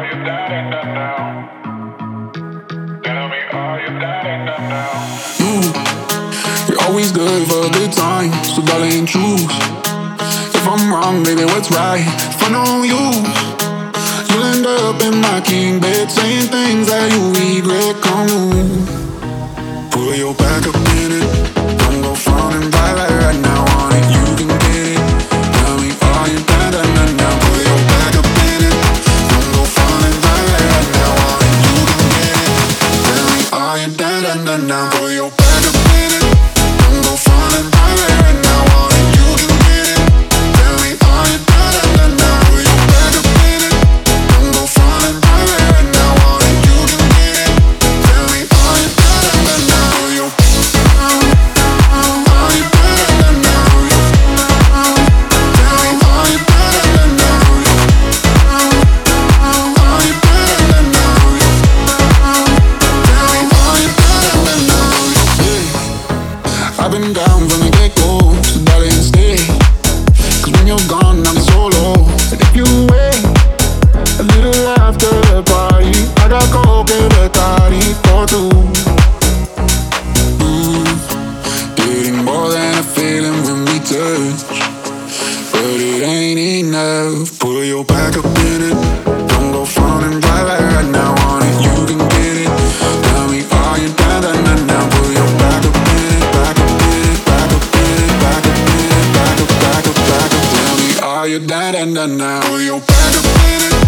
you that ain't done now? Tell me, are you that ain't done now? You're always good for a good time, so darling, choose. If I'm wrong, baby, what's right? If I know you, you'll end up in my king bed, saying things that you regret. Come on, pull your back up in it. Don't go front and back like right now on it. You can get it. Tell me, are you down, down, down, down? Pull your back up in it. Don't go front and back like right now on it. You can get it. Tell me, are you down, down, down, down? Pull your back up in it. Don't go front and back like right now on it. You can get it. Tell me, are you down, down, down, down? Pull your back up in it. Don't go front and back like right now on it. You can get it. Tell me, are you down, down, down, down? Pull your I've been down from the get-go, so darling, stay. Cause when you're gone, I'm solo. And if you wait a little after the party, I got coke and Bacardi for two. Getting more than a feeling when we touch, but it ain't enough. Pull your back up in it. Don't go front and back like right now on it. You can get it. Tell me, are you down, down, down, down? Pull your back up in it, back up in it, back up in it, back up in it, back up, back up, back up. Tell me, are you down, down, down, down? Pull your back up in it.